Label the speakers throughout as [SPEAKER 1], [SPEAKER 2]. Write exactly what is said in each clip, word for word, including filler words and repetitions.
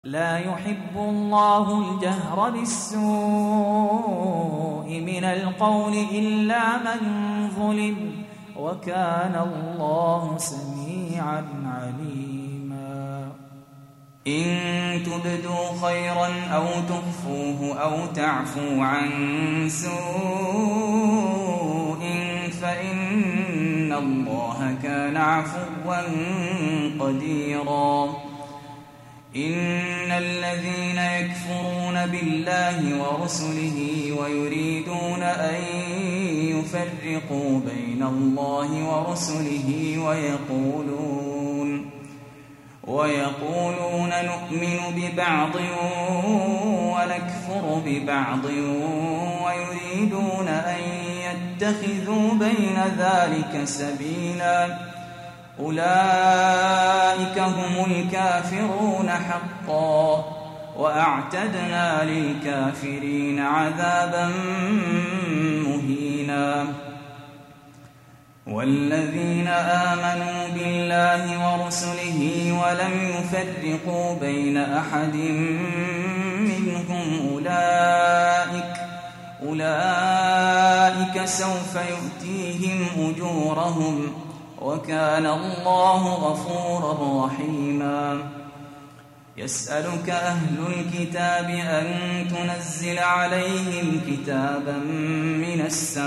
[SPEAKER 1] لا يحب الله الجهر بالسوء من القول إلا من ظلم وكان الله سميعا عليما. إن تبدوا خيرا أو تخفوه أو تعفوا عن سوء فإن الله كان عفوا قديرا. إن الذين يكفرون بالله ورسله ويريدون أن يفرقوا بين الله ورسله ويقولون ويقولون نؤمن ببعض ونكفر ببعض ويريدون أن يتخذوا بين ذلك سبيلا أولئك هم الكافرون حقا وأعتدنا للكافرين عذابا مهينا. والذين آمنوا بالله ورسله ولم يفرقوا بين أحد منهم أولئك أولئك سوف يؤتيهم أجورهم وكان الله غفورا رحيما. يسألك أهل الكتاب أن تنزل عليهم كتابا من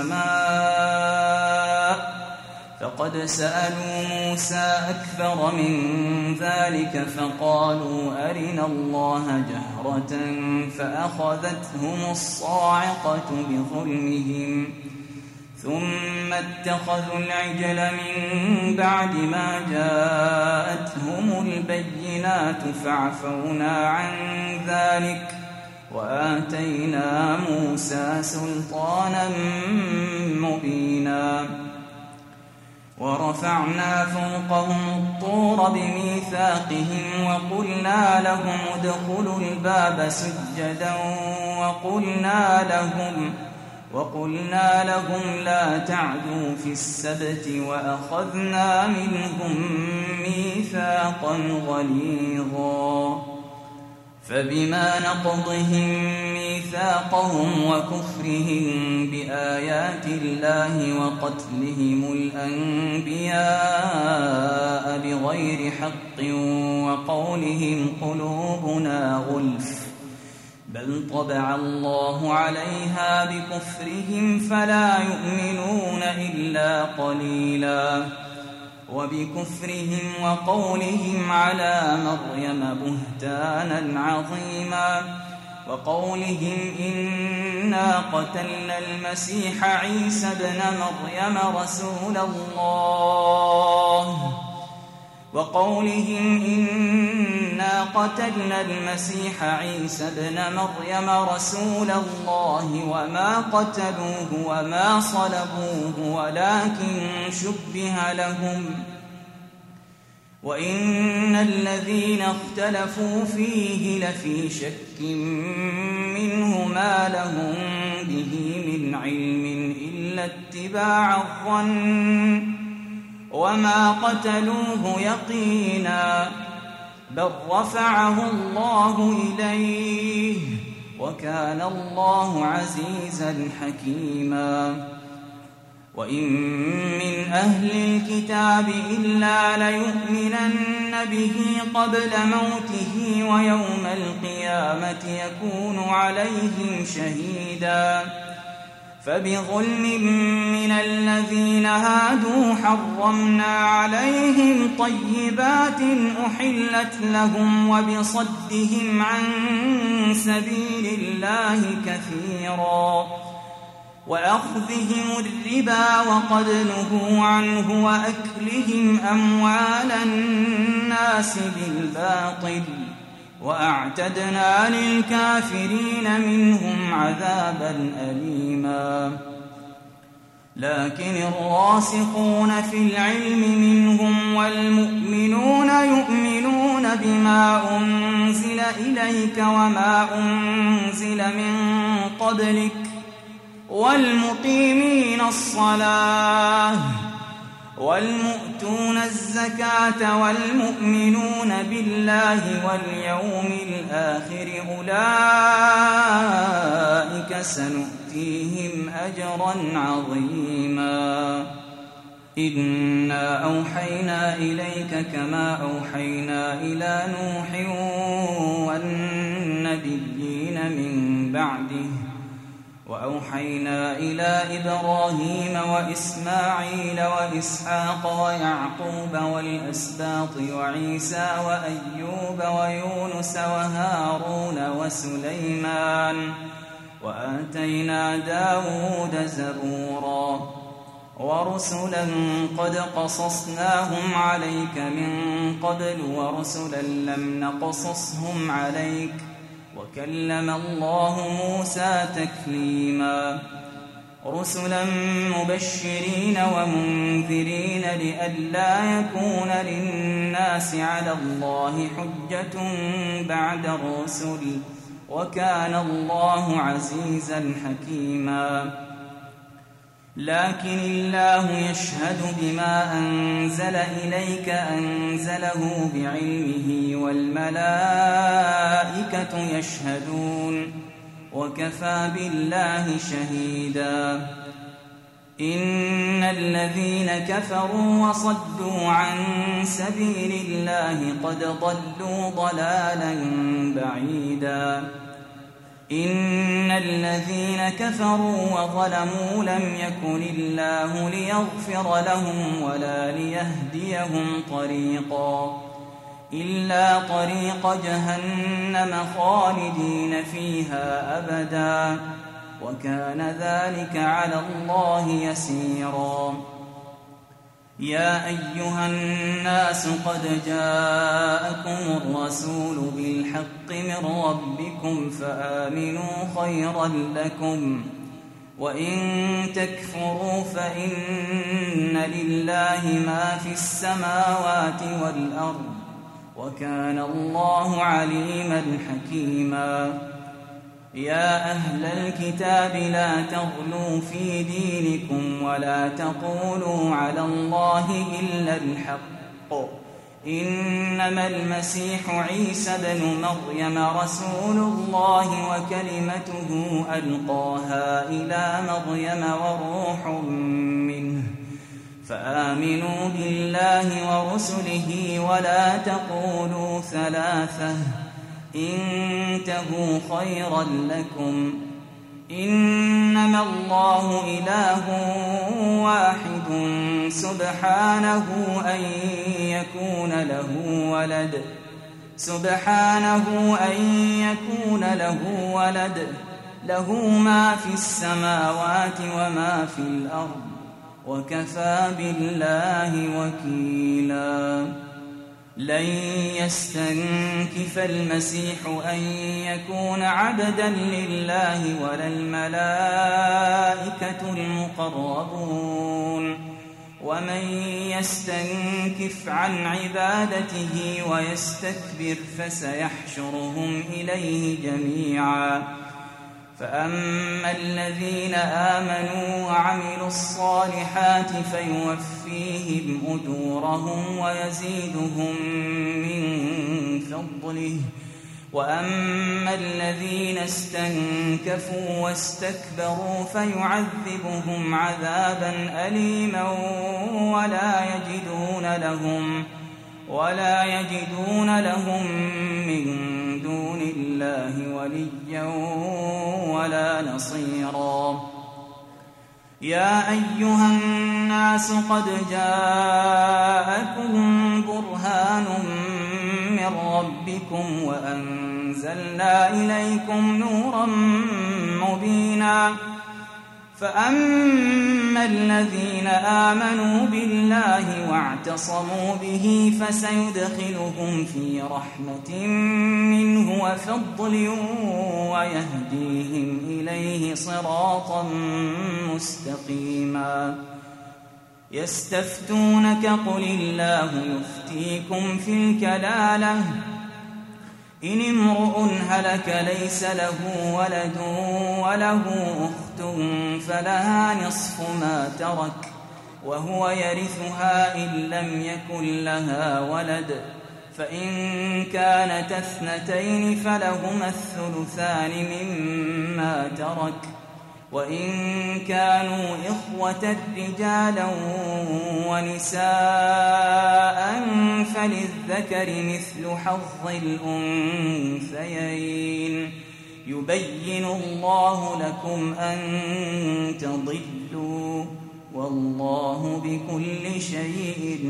[SPEAKER 1] السماء فقد سألوا موسى أكثر من ذلك فقالوا أرنا الله جهرة فأخذتهم الصاعقة بظلمهم ثم اتخذوا العجل من بعد ما جاءتهم البينات فعفونا عن ذلك وآتينا موسى سلطانا مبينا. ورفعنا فوقهم الطور بميثاقهم وقلنا لهم ادخلوا الباب سجدا وقلنا لهم وقلنا لهم لا تعدوا في السبت وأخذنا منهم ميثاقا غليظا. فبما نقضهم ميثاقهم وكفرهم بآيات الله وقتلهم الأنبياء بغير حق وقولهم قلوبنا غلف بل طبع الله عليها بكفرهم فلا يؤمنون إلا قليلا. وبكفرهم وقولهم على مريم بهتانا عظيما وقولهم إنا قتلنا المسيح عيسى ابن مريم رسول الله وقولهم إنا قتلنا المسيح عيسى ابن مريم رسول الله وما قتلوه وما صلبوه ولكن شبه لهم وإن الذين اختلفوا فيه لفي شك منه ما لهم به من علم إلا اتباع الظن وما قتلوه يقينا بل رفعه الله إليه وكان الله عزيزا حكيما. وإن من أهل الكتاب إلا ليؤمنن به قبل موته ويوم القيامة يكون عليهم شهيدا. فبظلم من الذين هادوا حرمنا عليهم طيبات أحلت لهم وبصدهم عن سبيل الله كثيرا وأخذهم الربا وقد نهوا عنه وأكلهم أموال الناس بالباطل وأعتدنا للكافرين منهم عذابا أليما. لكن الراسخون في العلم منهم والمؤمنون يؤمنون بما أنزل إليك وما أنزل من قبلك والمقيمين الصلاة والمؤتون الزكاة والمؤمنون بالله واليوم الآخر أولئك سنؤتيهم أجرا عظيما. إنا أوحينا إليك كما أوحينا إلى نوح والنبيين من بعده وأوحينا إلى إبراهيم وإسماعيل وإسحاق ويعقوب والأسباط وعيسى وأيوب ويونس وهارون وسليمان وآتينا داود زبورا ورسلا قد قصصناهم عليك من قبل ورسلا لم نقصصهم عليك وكلم الله موسى تكليما. رسلا مبشرين ومنذرين لئلا يكون للناس على الله حجة بعد الرسل وكان الله عزيزا حكيما. لكن الله يشهد بما أنزل إليك أنزله بعلمه والملائكة يشهدون وكفى بالله شهيدا. إن الذين كفروا وصدوا عن سبيل الله قد ضلوا ضلالا بعيدا. إن الذين كفروا وظلموا لم يكن الله ليغفر لهم ولا ليهديهم طريقا إلا طريق جهنم خالدين فيها أبدا وكان ذلك على الله يسيرا. يا أيها الناس قد جاءكم الرسول بالحق من ربكم فآمنوا خيرا لكم وإن تكفروا فإن لله ما في السماوات والأرض وكان الله عليما حكيما. يا أهل الكتاب لا تغلوا في دينكم ولا تقولوا على الله إلا الحق إنما المسيح عيسى بن مريم رسول الله وكلمته ألقاها إلى مريم وروح منه فآمنوا بالله ورسله ولا تقولوا ثلاثة انتهوا خيرا لكم إنما الله إله واحد سبحانه أن يكون له ولد سبحانه أن يكون له ولد له ما في السماوات وما في الأرض وكفى بالله وكيلا. لن يستنكف المسيح أن يكون عبدا لله ولا الملائكة المقربون ومن يستنكف عن عبادته ويستكبر فسيحشرهم إليه جميعا. فأما الذين آمنوا وعملوا الصالحات فيوفيهم أجورهم ويزيدهم من فضله وأما الذين استنكفوا واستكبروا فيعذبهم عذابا أليما ولا يجدون لهم ولا يجدون لهم من دون الله وليا ولا نصيرا. يا أيها الناس قد جاءكم برهان من ربكم وأنزلنا إليكم نورا مبينا. فأما الذين آمنوا بالله واعتصموا به فسيدخلهم في رحمة منه وفضل ويهديهم إليه صراطا مستقيما. يستفتونك قل الله يفتيكم في الكلالة إن امرؤ هلك ليس له ولد وله أخت فلها نصف ما ترك وهو يرثها إن لم يكن لها ولد، فإن كانت اثنتين فلهما الثلثان مما ترك، وإن كانوا إخوة رجالا ونساء فللذكر مثل حظ الأنثيين، يبين الله لكم أن تضلوا، والله بكل شيء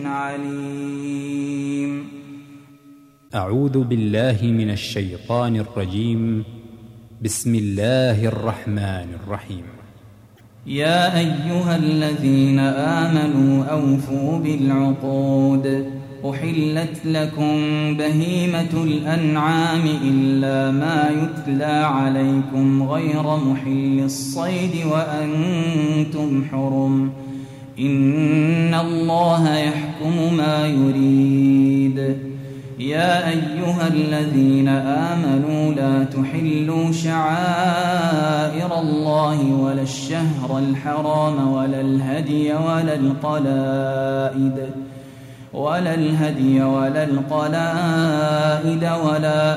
[SPEAKER 1] عليم.
[SPEAKER 2] أعوذ بالله من الشيطان الرجيم. بسم الله الرحمن الرحيم.
[SPEAKER 1] يا أيها الذين آمنوا أوفوا بالعقود، أحلت لكم بهيمة الأنعام إلا ما يتلى عليكم غير محل الصيد وأنتم حرم، إن الله يحكم ما يريد. يا أيها الذين آمنوا لا تحلوا شعائر الله ولا الشهر الحرام ولا الهدي ولا القلائد ولا الهدي ولا القلائد ولا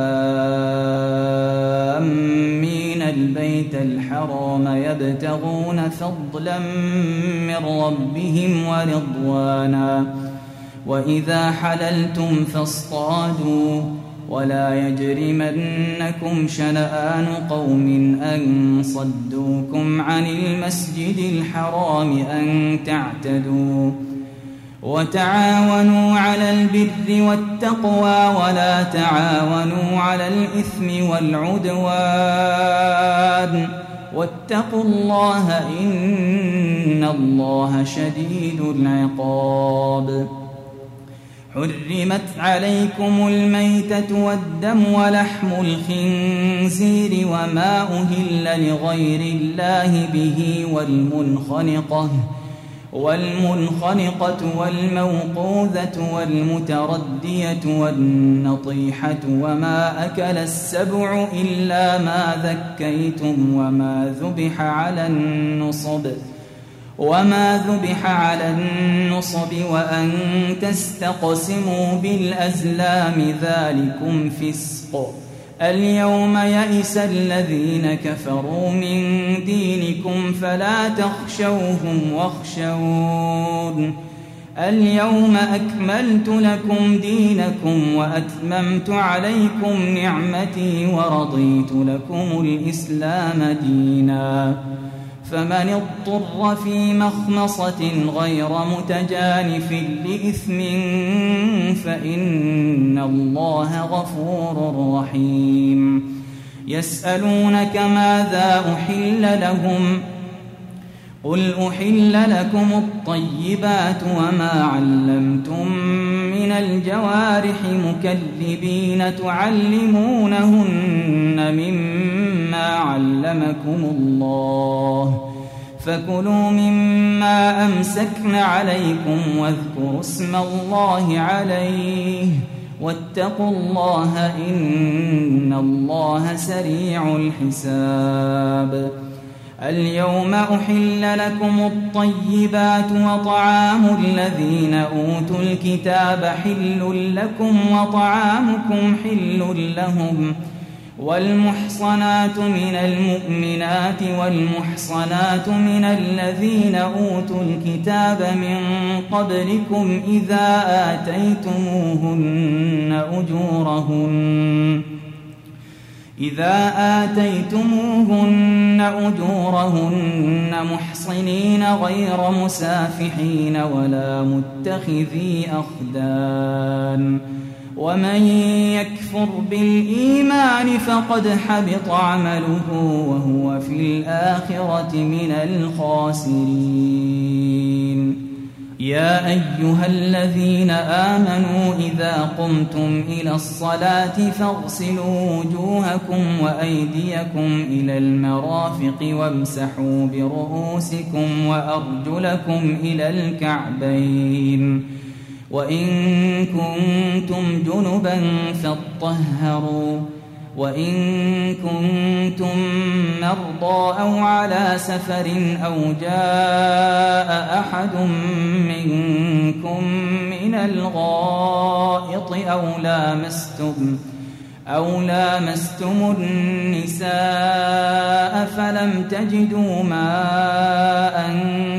[SPEAKER 1] آمين البيت الحرام يبتغون فضلا من ربهم ورضوانا، وإذا حللتم فاصطادوا، ولا يجرمنكم شنآن قوم أن صدوكم عن المسجد الحرام أن تعتدوا، وتعاونوا على البر والتقوى ولا تعاونوا على الإثم والعدوان، واتقوا الله إن الله شديد العقاب. حرمت عليكم الميتة والدم ولحم الخنزير وما أهل لغير الله به والمنخنقة والمنخنقة والموقوذة والمتردية والنطيحة وما أكل السبع إلا ما ذكيتم وما ذبح على النصب وما ذبح على النصب وأن تستقسموا بالأزلام ذلكم فسق. اليوم يئس الذين كفروا من دينكم فلا تخشوهم واخشون، اليوم أكملت لكم دينكم وأتممت عليكم نعمتي ورضيت لكم الإسلام دينا، فمن اضطر في مخمصة غير متجانف لإثم فإن الله غفور رحيم. يسألونك ماذا أحل لهم، قل أحل لكم الطيبات وما علمتم من الجوارح مكلبين تعلمونهن مما علمكم الله، فكلوا مما أمسكن عليكم واذكروا اسم الله عليه، واتقوا الله إن الله سريع الحساب. اليوم أحل لكم الطيبات وطعام الذين أوتوا الكتاب حل لكم وطعامكم حل لهم، والمحصنات من المؤمنات والمحصنات من الذين أوتوا الكتاب من قبلكم إذا آتيتموهن أجورهن إذا آتيتموهن أجورهن محصنين غير مسافحين ولا متخذي أخدان، ومن يكفر بالإيمان فقد حبط عمله وهو في الآخرة من الخاسرين. يا أيها الذين آمنوا إذا قمتم إلى الصلاة فاغسلوا وجوهكم وأيديكم إلى المرافق وامسحوا برؤوسكم وأرجلكم إلى الكعبين، وإن كنتم جنبا فاطهروا، وإن كنتم مرضى أو على سفر أو جاء أحد منكم من الغائط أو لامستم أو لامستم النساء فلم تجدوا ماء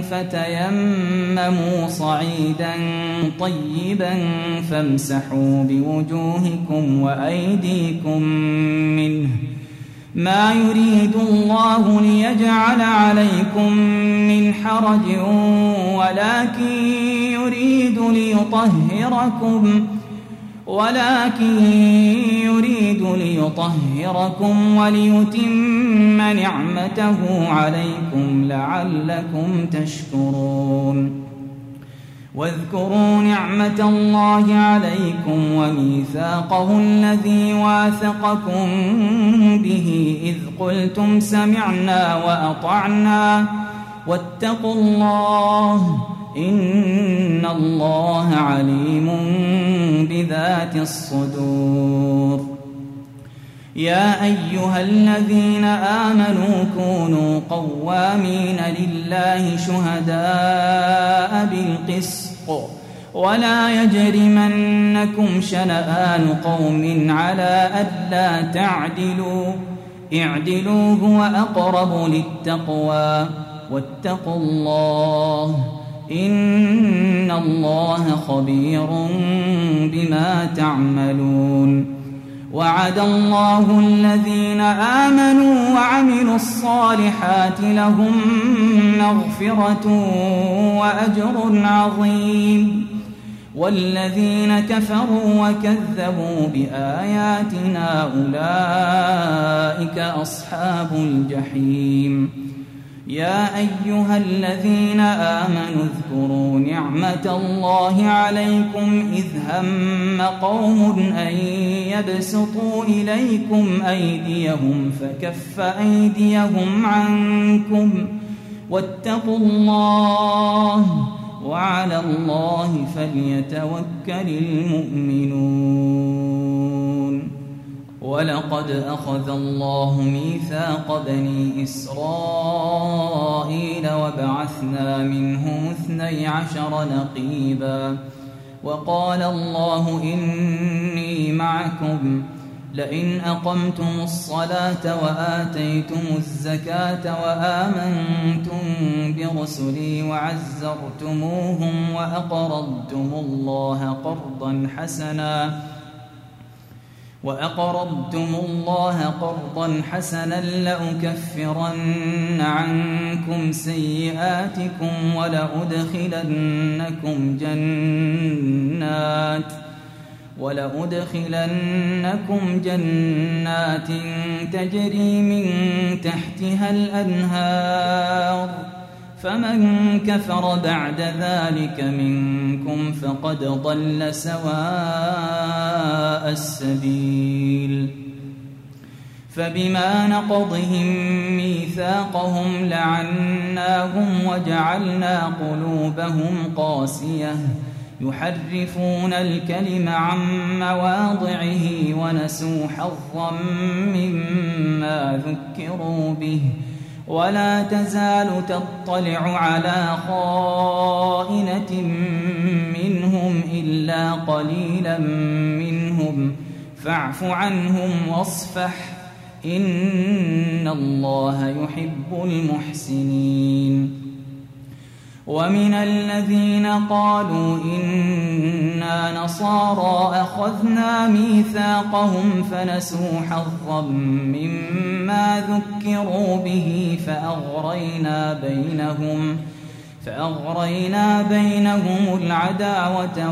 [SPEAKER 1] فتيمموا صعيدا طيبا فامسحوا بوجوهكم وأيديكم منه ما يريد الله ليجعل عليكم من حرج ولكن يريد ليطهركم ولكن يريد ليطهركم وليتم نعمته عليكم لعلكم تشكرون واذكروا نعمة الله عليكم وميثاقه الذي واثقكم به إذ قلتم سمعنا وأطعنا واتقوا الله إن الله عليم بذات الصدور يا أيها الذين آمنوا كونوا قوامين لله شهداء بالقسط ولا يجرمنكم شنآن قوم على ألا تعدلوا اعدلوا هو أقرب للتقوى واتقوا الله إن الله خبير بما تعملون وعد الله الذين آمنوا وعملوا الصالحات لهم مغفرة وأجر عظيم والذين كفروا وكذبوا بآياتنا أولئك أصحاب الجحيم يا أيها الذين آمنوا اذكروا نعمة الله عليكم إذ هم قوم أن يبسطوا إليكم أيديهم فكف أيديهم عنكم واتقوا الله وعلى الله فليتوكل المؤمنون ولقد أخذ الله ميثاق بني إسرائيل وبعثنا منهم اثني عشر نقيبا وقال الله إني معكم لئن أقمتم الصلاة وآتيتم الزكاة وآمنتم برسلي وعزرتموهم وأقرضتم الله قرضا حسنا وأقرضتم الله قرضا حسنا لأكفرن عنكم سيئاتكم ولأدخلنكم جنات ولأدخلنكم جنات تجري من تحتها الأنهار فمن كفر بعد ذلك منكم فقد ضل سواء السبيل فبما نقضهم ميثاقهم لعناهم وجعلنا قلوبهم قاسية يحرفون الكلم عن مواضعه ونسوا حظا مما ذكروا به ولا تزال تطلع على خائنة منهم إلا قليلا منهم فاعف عنهم واصفح إن الله يحب المحسنين ومن الذين قالوا إنا نصارى أخذنا ميثاقهم فنسوا حظا مما ذكروا به فأغرينا بينهم فأغرينا بينهم العداوة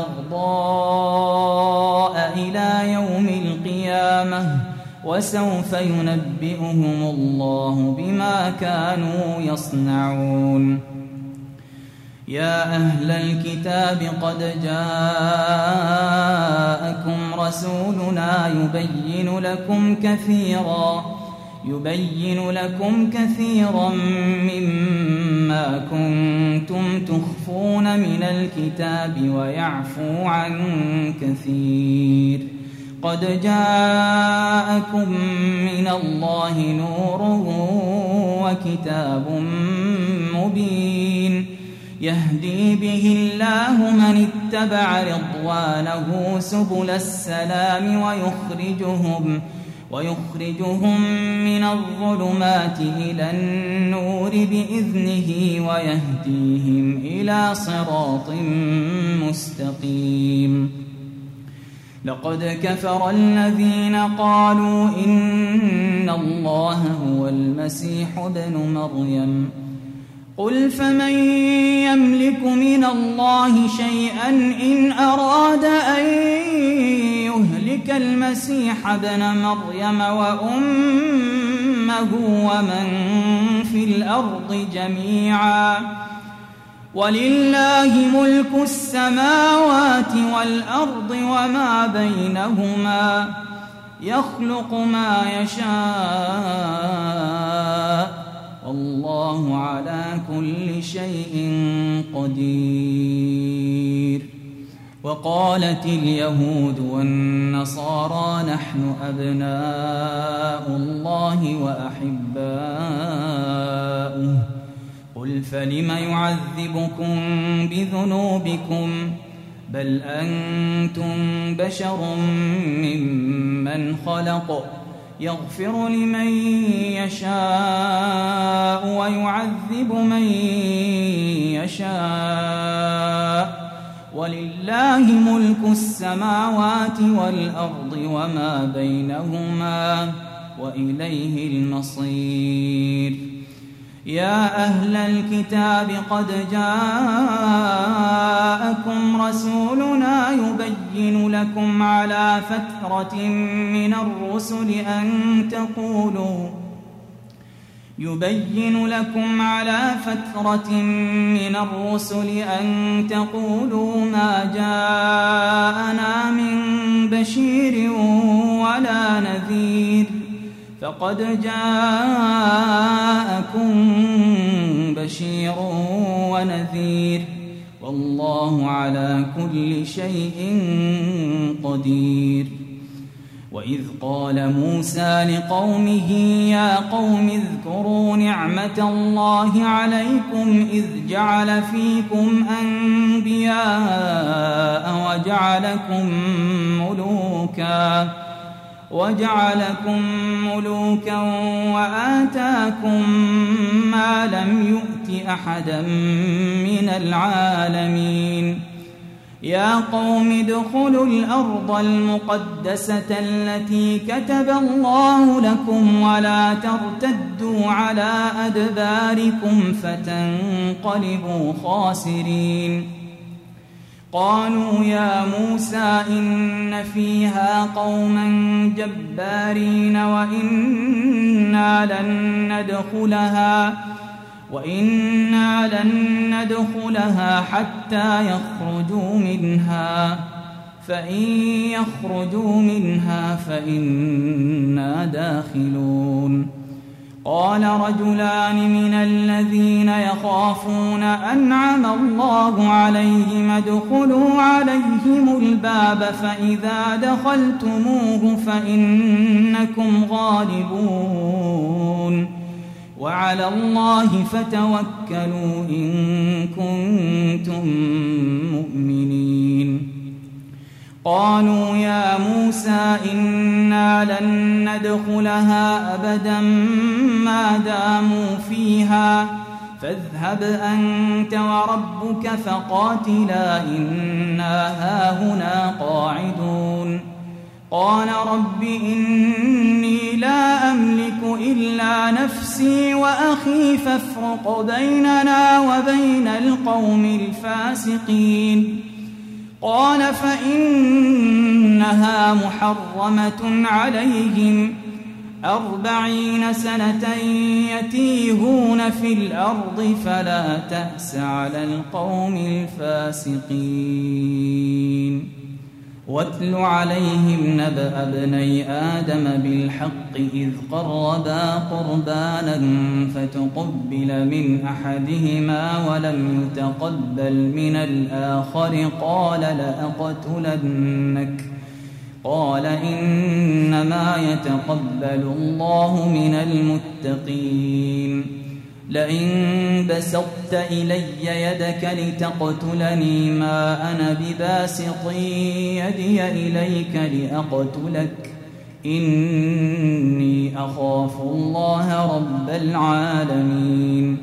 [SPEAKER 1] والبغضاء إلى يوم القيامة وسوف ينبئهم الله بما كانوا يصنعون يا أهل الكتاب قد جاءكم رسولنا يبين لكم كثيرا يبين لكم كثيرا مما كنتم تخفون من الكتاب ويعفو عن كثير قد جاءكم من الله نور وكتاب مبين يهدي به الله من اتبع رضوانه سبل السلام ويخرجهم ويخرجهم من الظلمات إلى النور بإذنه ويهديهم إلى صراط مستقيم. لقد كفر الذين قالوا إن الله هو المسيح ابن مريم قل فمن يملك من الله شيئا إن أراد أن يهلك المسيح ابن مريم وأمه ومن في الأرض جميعا ولله ملك السماوات والأرض وما بينهما يخلق ما يشاء والله على كل شيء قدير. وقالت اليهود والنصارى نحن أبناء الله وأحباؤه قل فلم يعذبكم بذنوبكم بل أنتم بشر ممن خلق يغفر لمن يشاء ويعذب من يشاء ولله ملك السماوات والأرض وما بينهما وإليه المصير. يا أهل الكتاب قد جاءكم رسولنا يبين لكم على فترة من الرسل أن تقولوا يبين لكم على فترة من الرسل أن تقولوا ما جاءنا من بشير ولا نذير فقد جاءكم بشير ونذير والله على كل شيء قدير. وإذ قال موسى لقومه يا قوم اذكروا نعمة الله عليكم إذ جعل فيكم أنبياء وجعلكم ملوكا وجعلكم ملوكا وآتاكم ما لم يؤت أحدا من العالمين. يا قوم ادخلوا الأرض المقدسة التي كتب الله لكم ولا ترتدوا على أدباركم فتنقلبوا خاسرين. قالوا يا موسى إن فيها قوما جبارين وإنا لن ندخلها وإنا لن ندخلها حتى يخرجوا منها فإن يخرجوا منها فإنا داخلون. قال رجلان من الذين يخافون أنعم الله عليهم ادخلوا عليهم الباب فإذا دخلتموه فإنكم غالبون وعلى الله فتوكلوا إن كنتم مؤمنين. قالوا يا موسى إنا لن ندخلها أبدا ما داموا فيها فاذهب أنت وربك فقاتلا إنا هاهنا قاعدون. قال رب إني لا أملك إلا نفسي وأخي فافرق بيننا وبين القوم الفاسقين. قال فإنها محرمة عليهم أربعين سنة يتيهون في الأرض فلا تأس على القوم الفاسقين. واتل عليهم نبأ ابني آدم بالحق إذ قربا قربانا فتقبل من أحدهما ولم يتقبل من الآخر قال لأقتلنك قال إنما يتقبل الله من المتقين لئن بسطت إلي يدك لتقتلني ما أنا بباسط يدي إليك لأقتلك إني أخاف الله رب العالمين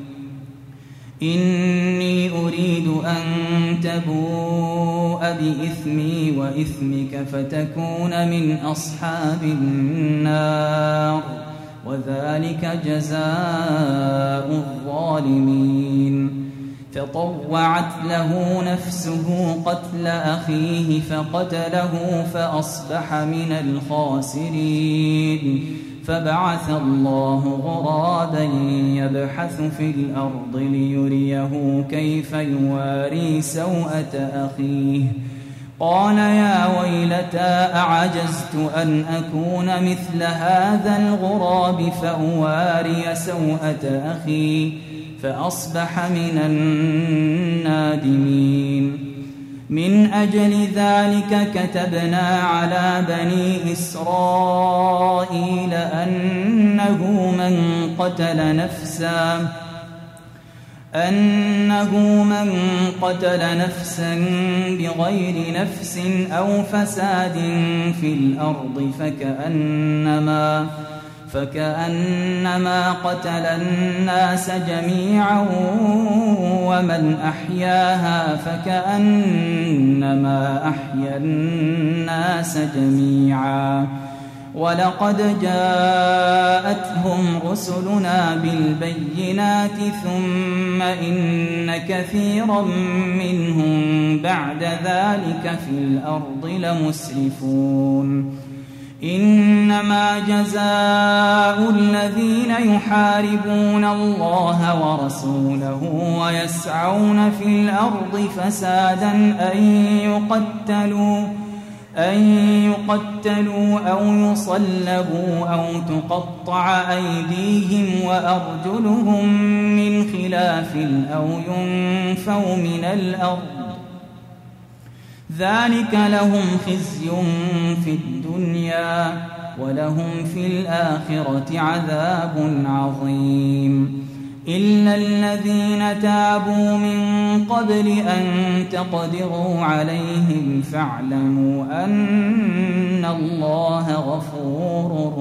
[SPEAKER 1] إني أريد أن تبوء بإثمي وإثمك فتكون من أصحاب النار وذلك جزاء الظالمين فطوعت له نفسه قتل أخيه فقتله فأصبح من الخاسرين فبعث الله غرابا يبحث في الأرض ليريه كيف يواري سوءة أخيه قال يا ويلتى أعجزت أن أكون مثل هذا الغراب فأواري سوءة أخي فأصبح من النادمين من أجل ذلك كتبنا على بني إسرائيل أنه من قتل نفسا أنه من قتل نفسا بغير نفس أو فساد في الأرض فكأنما فكأنما قتل الناس جميعا ومن أحياها فكأنما أحيا الناس جميعا ولقد جاءتهم رسلنا بالبينات ثم إن كثيرا منهم بعد ذلك في الأرض لمسرفون إنما جزاء الذين يحاربون الله ورسوله ويسعون في الأرض فسادا أن يقتلوا أن يقتلوا أو يصلبوا أو تقطع أيديهم وأرجلهم من خلاف أو ينفوا من الأرض ذلك لهم خزي في الدنيا ولهم في الآخرة عذاب عظيم إلا الذين تابوا من قبل أن تقدروا عليهم فاعلموا أن الله غفور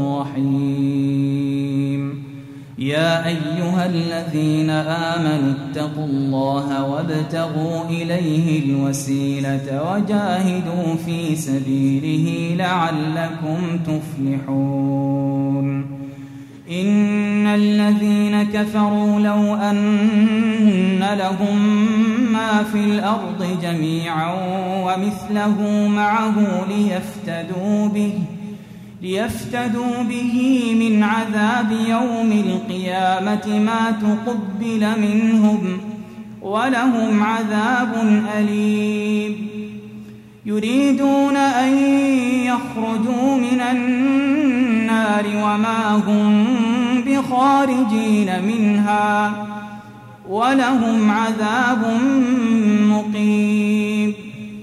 [SPEAKER 1] رحيم يا أيها الذين آمنوا اتقوا الله وابتغوا إليه الوسيلة وجاهدوا في سبيله لعلكم تفلحون إن الذين كفروا لو أن لهم ما في الأرض جميعا ومثله معه ليفتدوا به ليفتدوا به من عذاب يوم القيامة ما تقبل منهم ولهم عذاب أليم يريدون أن يخرجوا من النار وما هم بخارجين منها ولهم عذاب مقيم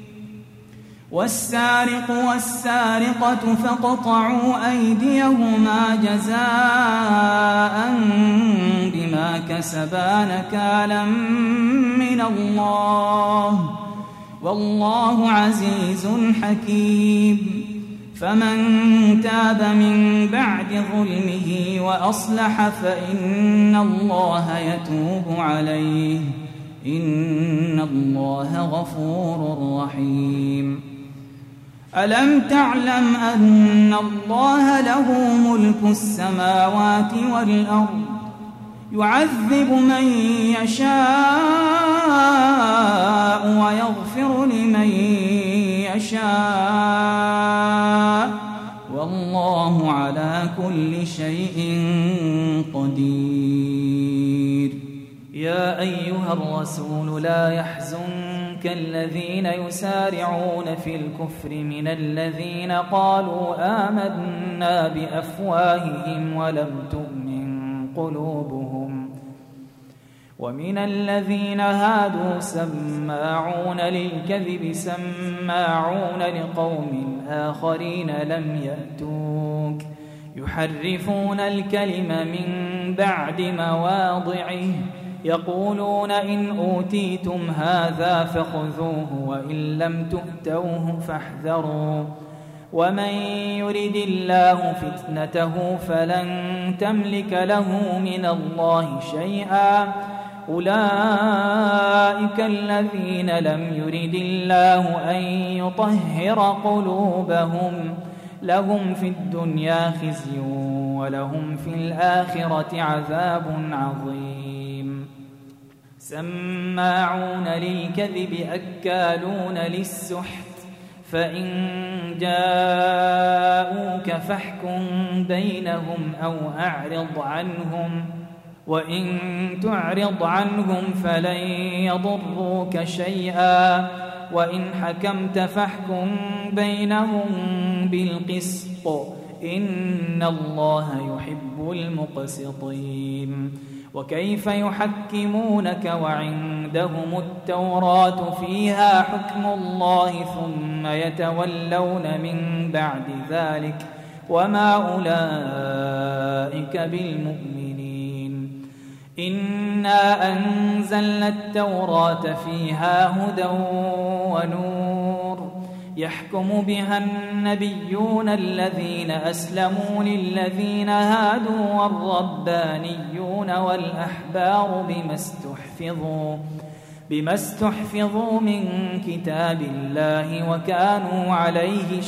[SPEAKER 1] والسارق والسارقة فاقطعوا أيديهما جزاء بما كسبا نكالا من الله والله عزيز حكيم فمن تاب من بعد ظلمه وأصلح فإن الله يتوب عليه إن الله غفور رحيم ألم تعلم أن الله له ملك السماوات والأرض يعذب من يشاء ويغفر لمن يشاء والله على كل شيء قدير يا أيها الرسول لا يحزنك الذين يسارعون في الكفر من الذين قالوا آمنا بأفواههم ولم تؤمن قلوبهم ومن الذين هادوا سماعون للكذب سماعون لقوم آخرين لم يأتوك يحرفون الكلم من بعد مواضعه يقولون إن أوتيتم هذا فخذوه وإن لم تؤتوه فاحذروا ومن يرد الله فتنته فلن تملك له من الله شيئا أولئك الذين لم يرد الله أن يطهر قلوبهم لهم في الدنيا خزي ولهم في الآخرة عذاب عظيم سماعون للكذب أكالون للسحت فإن جاءوك فاحكم بينهم أو أعرض عنهم وإن تعرض عنهم فلن يضروك شيئا وإن حكمت فاحكم بينهم بالقسط إن الله يحب المقسطين وكيف يحكمونك وعندهم التوراة فيها حكم الله ثم يتولون من بعد ذلك وما أولئك بالمؤمنين إنا أنزلنا التوراة فيها هدى ونور يحكم بها النبيون الذين أسلموا للذين هادوا والربانيون والأحبار بما استحفظوا بما استحفظوا من كتاب الله وكانوا عليه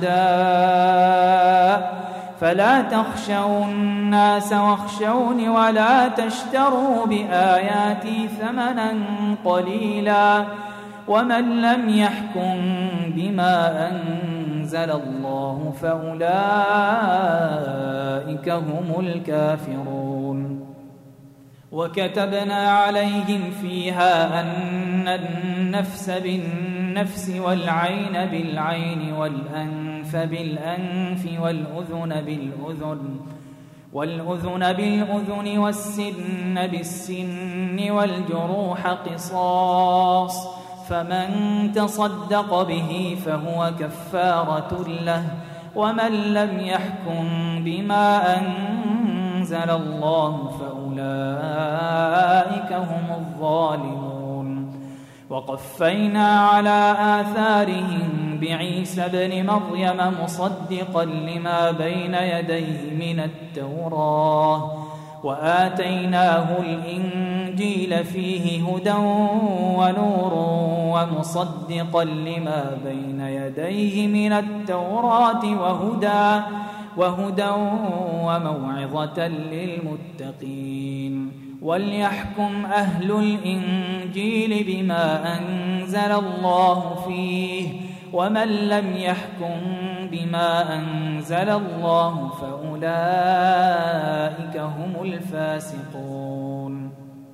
[SPEAKER 1] شهداء فلا تخشوا الناس واخشوني ولا تشتروا بآياتي ثمنا قليلا ومن لم يحكم بما أنزل الله فأولئك هم الكافرون وكتبنا عليهم فيها أن النفس بالنفس والعين بالعين والأنف بالأنف والأذن بالأذن والأذن بالأذن والسن بالسن والجروح قصاص فمن تصدق به فهو كفارة له ومن لم يحكم بما أنزل الله فأولئك هم الظالمون وقفينا على آثارهم بعيسى ابن مريم مصدقا لما بين يديه من التوراة وآتيناه الإنجيل فيه هدى ونور ومصدقا لما بين يديه من التوراة وهدى وهدى وموعظة للمتقين وليحكم أهل الإنجيل بما أنزل الله فيه ومن لم يحكم بما أنزل الله فأولئك هم الفاسقون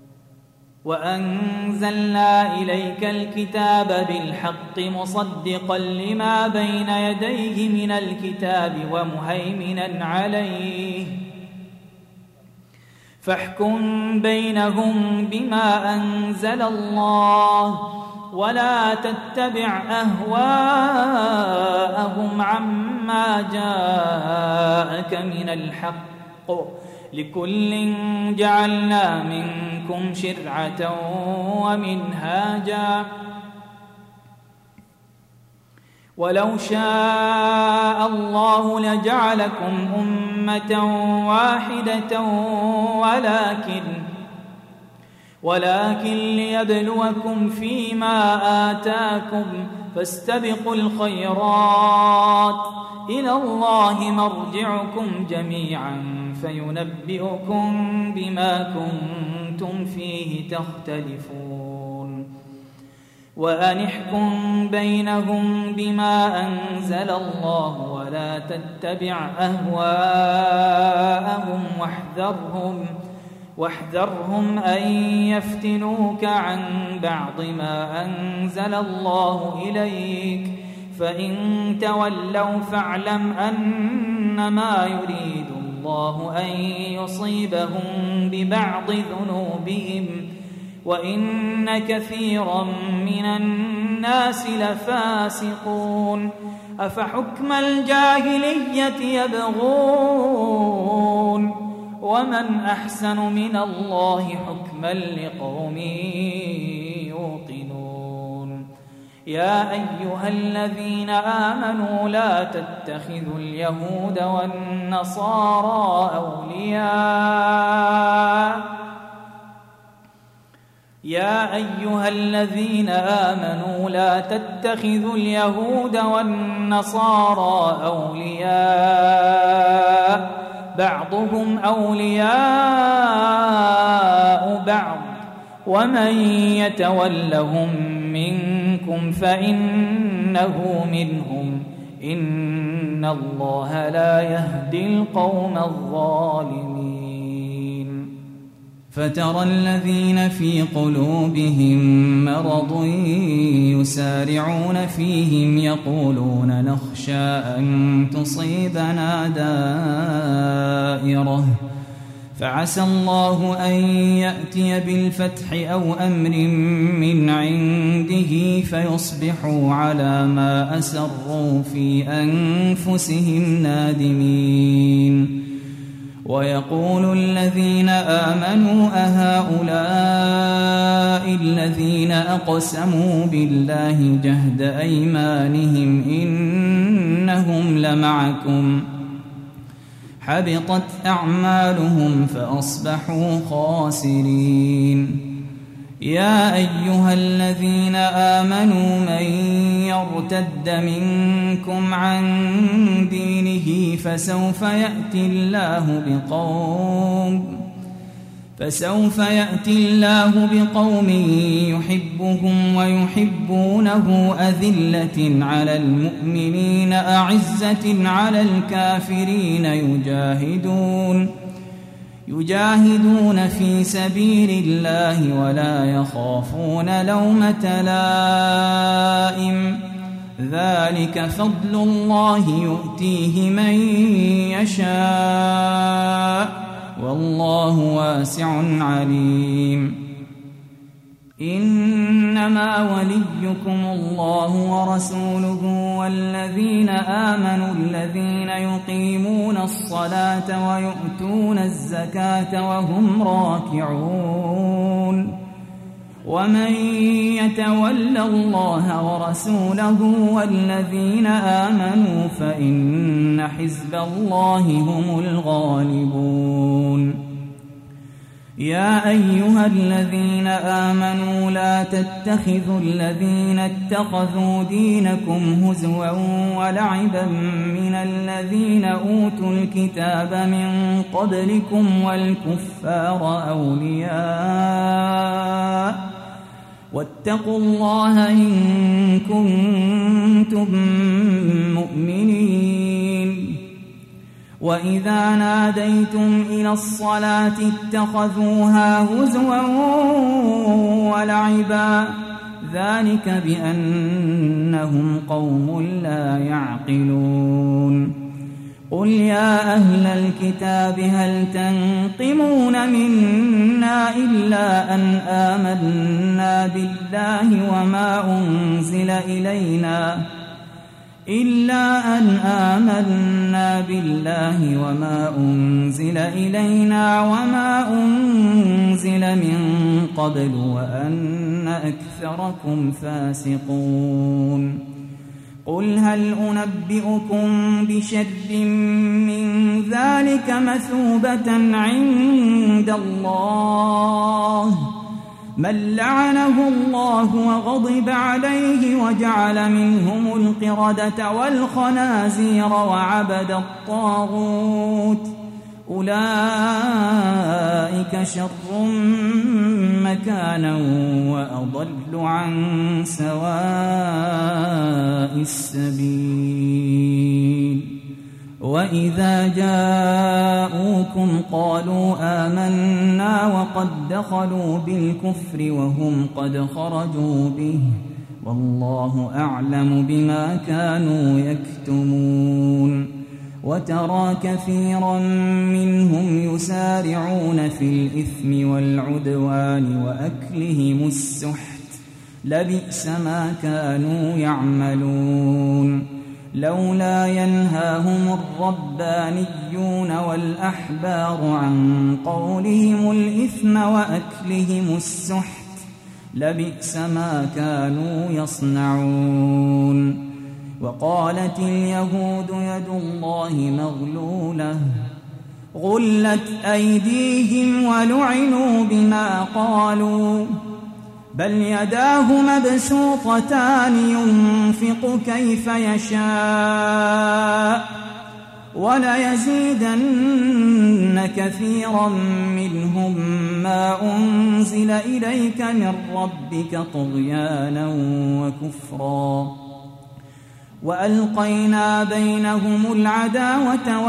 [SPEAKER 1] وأنزلنا إليك الكتاب بالحق مصدقا لما بين يديه من الكتاب ومهيمنا عليه فاحكم بينهم بما أنزل الله ولا تتبع أهواءهم عما جاءك من الحق لكل جعلنا منكم شرعة ومنهاجا ولو شاء الله لجعلكم أمة واحدة ولكن ولكن ليبلوكم فيما آتاكم فاستبقوا الخيرات إلى الله مرجعكم جميعا فينبئكم بما كنتم فيه تختلفون وأن احكم بينهم بما أنزل الله ولا تتبع أهواءهم واحذرهم واحذرهم أن يفتنوك عن بعض ما أنزل الله إليك فإن تولوا فاعلم أنما يريد الله أن يصيبهم ببعض ذنوبهم وإن كثيرا من الناس لفاسقون أفحكم الجاهلية يبغون ومن أحسن من الله حكما لقوم يوقنون يا أيها الذين آمنوا لا تتخذوا اليهود والنصارى أولياء يا أيها الذين آمنوا لا تتخذوا اليهود والنصارى أولياء بعضهم أولياء بعض ومن يتولهم منكم فإنه منهم إن الله لا يهدي القوم الظالمين فترى الذين في قلوبهم مرض يسارعون فيهم يقولون نخشى أن تصيبنا دائرة فعسى الله أن يأتي بالفتح أو أمر من عنده فيصبحوا على ما أسروا في أنفسهم نادمين ويقول الذين آمنوا أهؤلاء الذين أقسموا بالله جهد أيمانهم إنهم لمعكم حبطت أعمالهم فأصبحوا خاسرين يا أيها الذين آمنوا من يرتد منكم عن دينه فسوف يأتي الله بقوم فسوف يأتي الله بقوم يحبهم ويحبونه أذلة على المؤمنين أعزة على الكافرين يجاهدون يجاهدون في سبيل الله ولا يخافون لومة لائم ذلك فضل الله يؤتيه من يشاء والله واسع عليم إنما وليكم الله ورسوله والذين آمنوا الذين يقيمون الصلاة ويؤتون الزكاة وهم راكعون ومن يتول الله ورسوله والذين آمنوا فإن حزب الله هم الغالبون يا أيها الذين آمنوا لا تتخذوا الذين اتخذوا دينكم هزوا ولعبا من الذين أوتوا الكتاب من قبلكم والكفار أولياء واتقوا الله إن كنتم مؤمنين وإذا ناديتم إلى الصلاة اتخذوها هزوا ولعبا ذلك بأنهم قوم لا يعقلون قل يا أهل الكتاب هل تنقمون منا إلا أن آمنا بالله وما أنزل إلينا إلا أن آمنا بالله وما أنزل إلينا وما أنزل من قبل وأن أكثركم فاسقون قل هل أنبئكم بشر من ذلك مثوبة عند الله من لعنه الله وغضب عليه وجعل منهم القردة والخنازير وعبد الطاغوت أولئك شر مكانا وأضل عن سواء السبيل وإذا جاءوكم قالوا آمنا وقد دخلوا بالكفر وهم قد خرجوا به والله أعلم بما كانوا يكتمون وترى كثيرا منهم يسارعون في الإثم والعدوان وأكلهم السحت لبئس ما كانوا يعملون لولا ينهاهم الربانيون والأحبار عن قولهم الإثم وأكلهم السحت لبئس ما كانوا يصنعون وقالت اليهود يد الله مغلولة غلت أيديهم ولعنوا بما قالوا بل يداه مبسوطتان ينفق كيف يشاء وليزيدن كثيرا منهم ما أنزل إليك من ربك طغيانا وكفرا وألقينا بينهم العداوة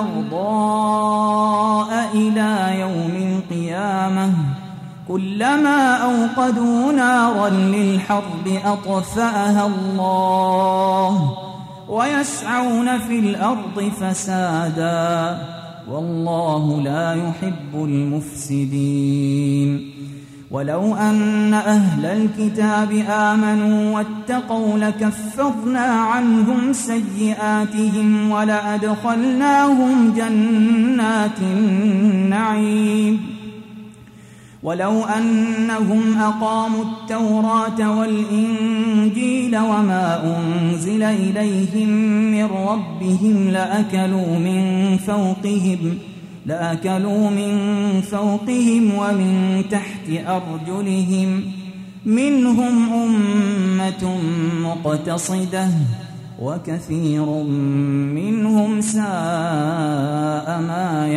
[SPEAKER 1] والبغضاء إلى يوم القيامة كلما أوقدوا نارا للحرب أطفأها الله ويسعون في الأرض فسادا والله لا يحب المفسدين ولو أن أهل الكتاب آمنوا واتقوا لكفرنا عنهم سيئاتهم ولأدخلناهم جنات النعيم ولو أنهم أقاموا التوراة والإنجيل وما أنزل إليهم من ربهم لأكلوا من فوقهم لأكلوا من فوقهم ومن تحت أرجلهم منهم أمة مقتصدة وكثير منهم ساء ما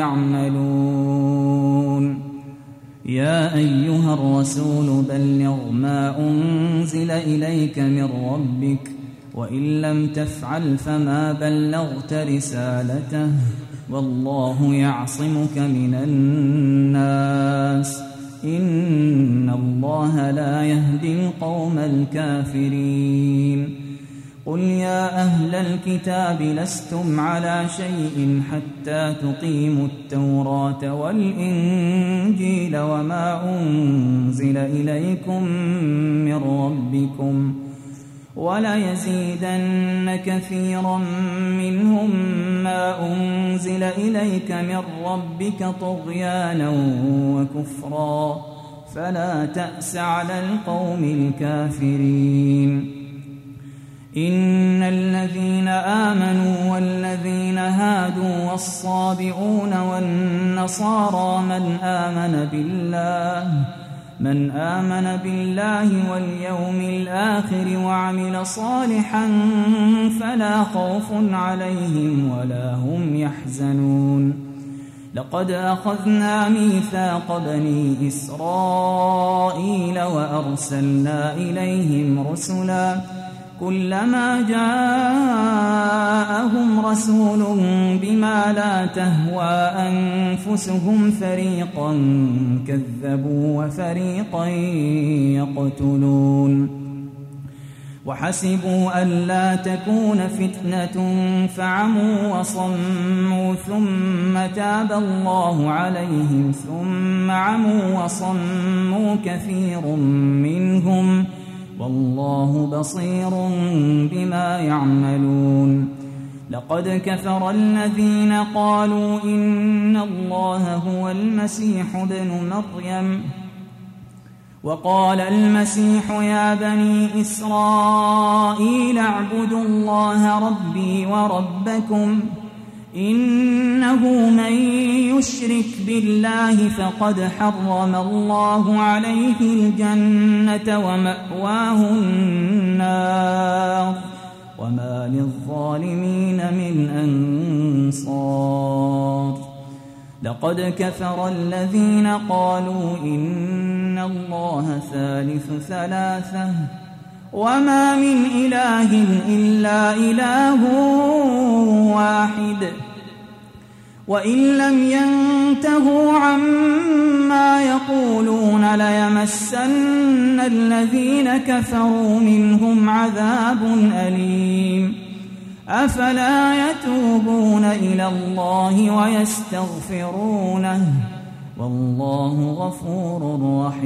[SPEAKER 1] يعملون يا أيها الرسول بلغ ما أنزل إليك من ربك وإن لم تفعل فما بلغت رسالته والله يعصمك من الناس إن الله لا يهدي القوم الكافرين قل يا أهل الكتاب لستم على شيء حتى تقيموا التوراة والإنجيل وما أنزل إليكم من ربكم وليزيدن كثيرا منهم ما أنزل إليك من ربك طغيانا وكفرا فلا تأس على القوم الكافرين إن الذين آمنوا والذين هادوا والصابئون والنصارى من آمن بالله من آمن بالله واليوم الآخر وعمل صالحا فلا خوف عليهم ولا هم يحزنون لقد أخذنا ميثاق بني إسرائيل وأرسلنا إليهم رسلا كلما جاءهم رسول بما لا تهوى أنفسهم فريقا كذبوا وفريقا يقتلون وحسبوا ألا تكون فتنة فعموا وصموا ثم تاب الله عليهم ثم عموا وصموا كثير منهم والله بصير بما يعملون لقد كفر الذين قالوا إن الله هو المسيح ابن مريم وقال المسيح يا بني إسرائيل اعبدوا الله ربي وربكم إنه من يشرك بالله فقد حرم الله عليه الجنة ومأواه النار وما للظالمين من أنصار لقد كفر الذين قالوا إن الله ثالث ثلاثة وما من إله إلا إله واحد وإن لم ينتهوا عما يقولون ليمسن الذين كفروا منهم عذاب أليم أفلا يتوبون إلى الله ويستغفرونه والله غفور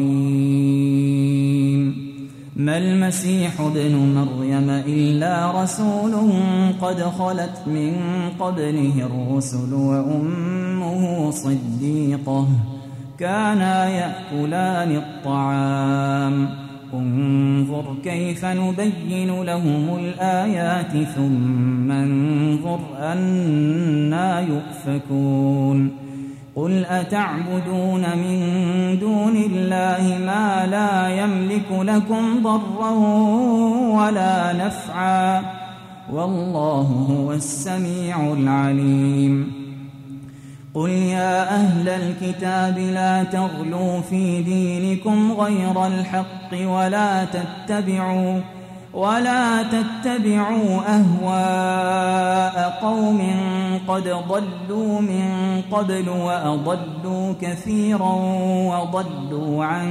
[SPEAKER 1] رحيم. ما المسيح ابن مريم إلا رسول قد خلت من قبله الرسل وأمه صديقة كانا يأكلان الطعام انظر كيف نبين لهم الآيات ثم انظر أنى يؤفكون. قل أتعبدون من دون الله ما لا يملك لكم ضرا ولا نفعا والله هو السميع العليم. قل يا أهل الكتاب لا تغلوا في دينكم غير الحق ولا تتبعوا ولا تتبعوا أهواء قوم قد ضلوا من قبل وأضلوا كثيرا وضلوا عن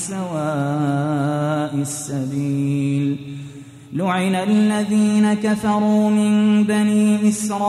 [SPEAKER 1] سواء السبيل. لعن الذين كفروا من بني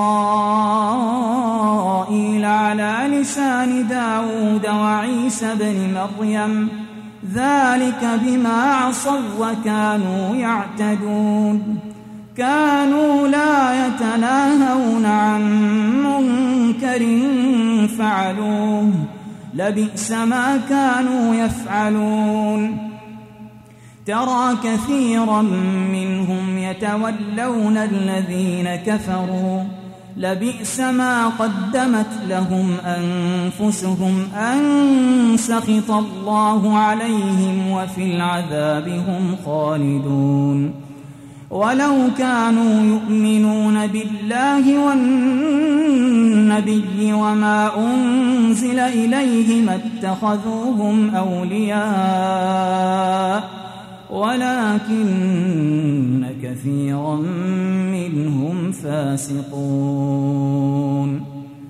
[SPEAKER 1] إسرائيل على لسان داود وعيسى بن مريم ذلك بما عصوا وكانوا يعتدون. كانوا لا يتناهون عن منكر فعلوه لبئس ما كانوا يفعلون. ترى كثيرا منهم يتولون الذين كفروا لبئس ما قدمت لهم أنفسهم أن سخط الله عليهم وفي العذاب هم خالدون. ولو كانوا يؤمنون بالله والنبي وما أنزل إليه ما اتخذوهم أولياء ولكن كثيرا منهم فاسقون.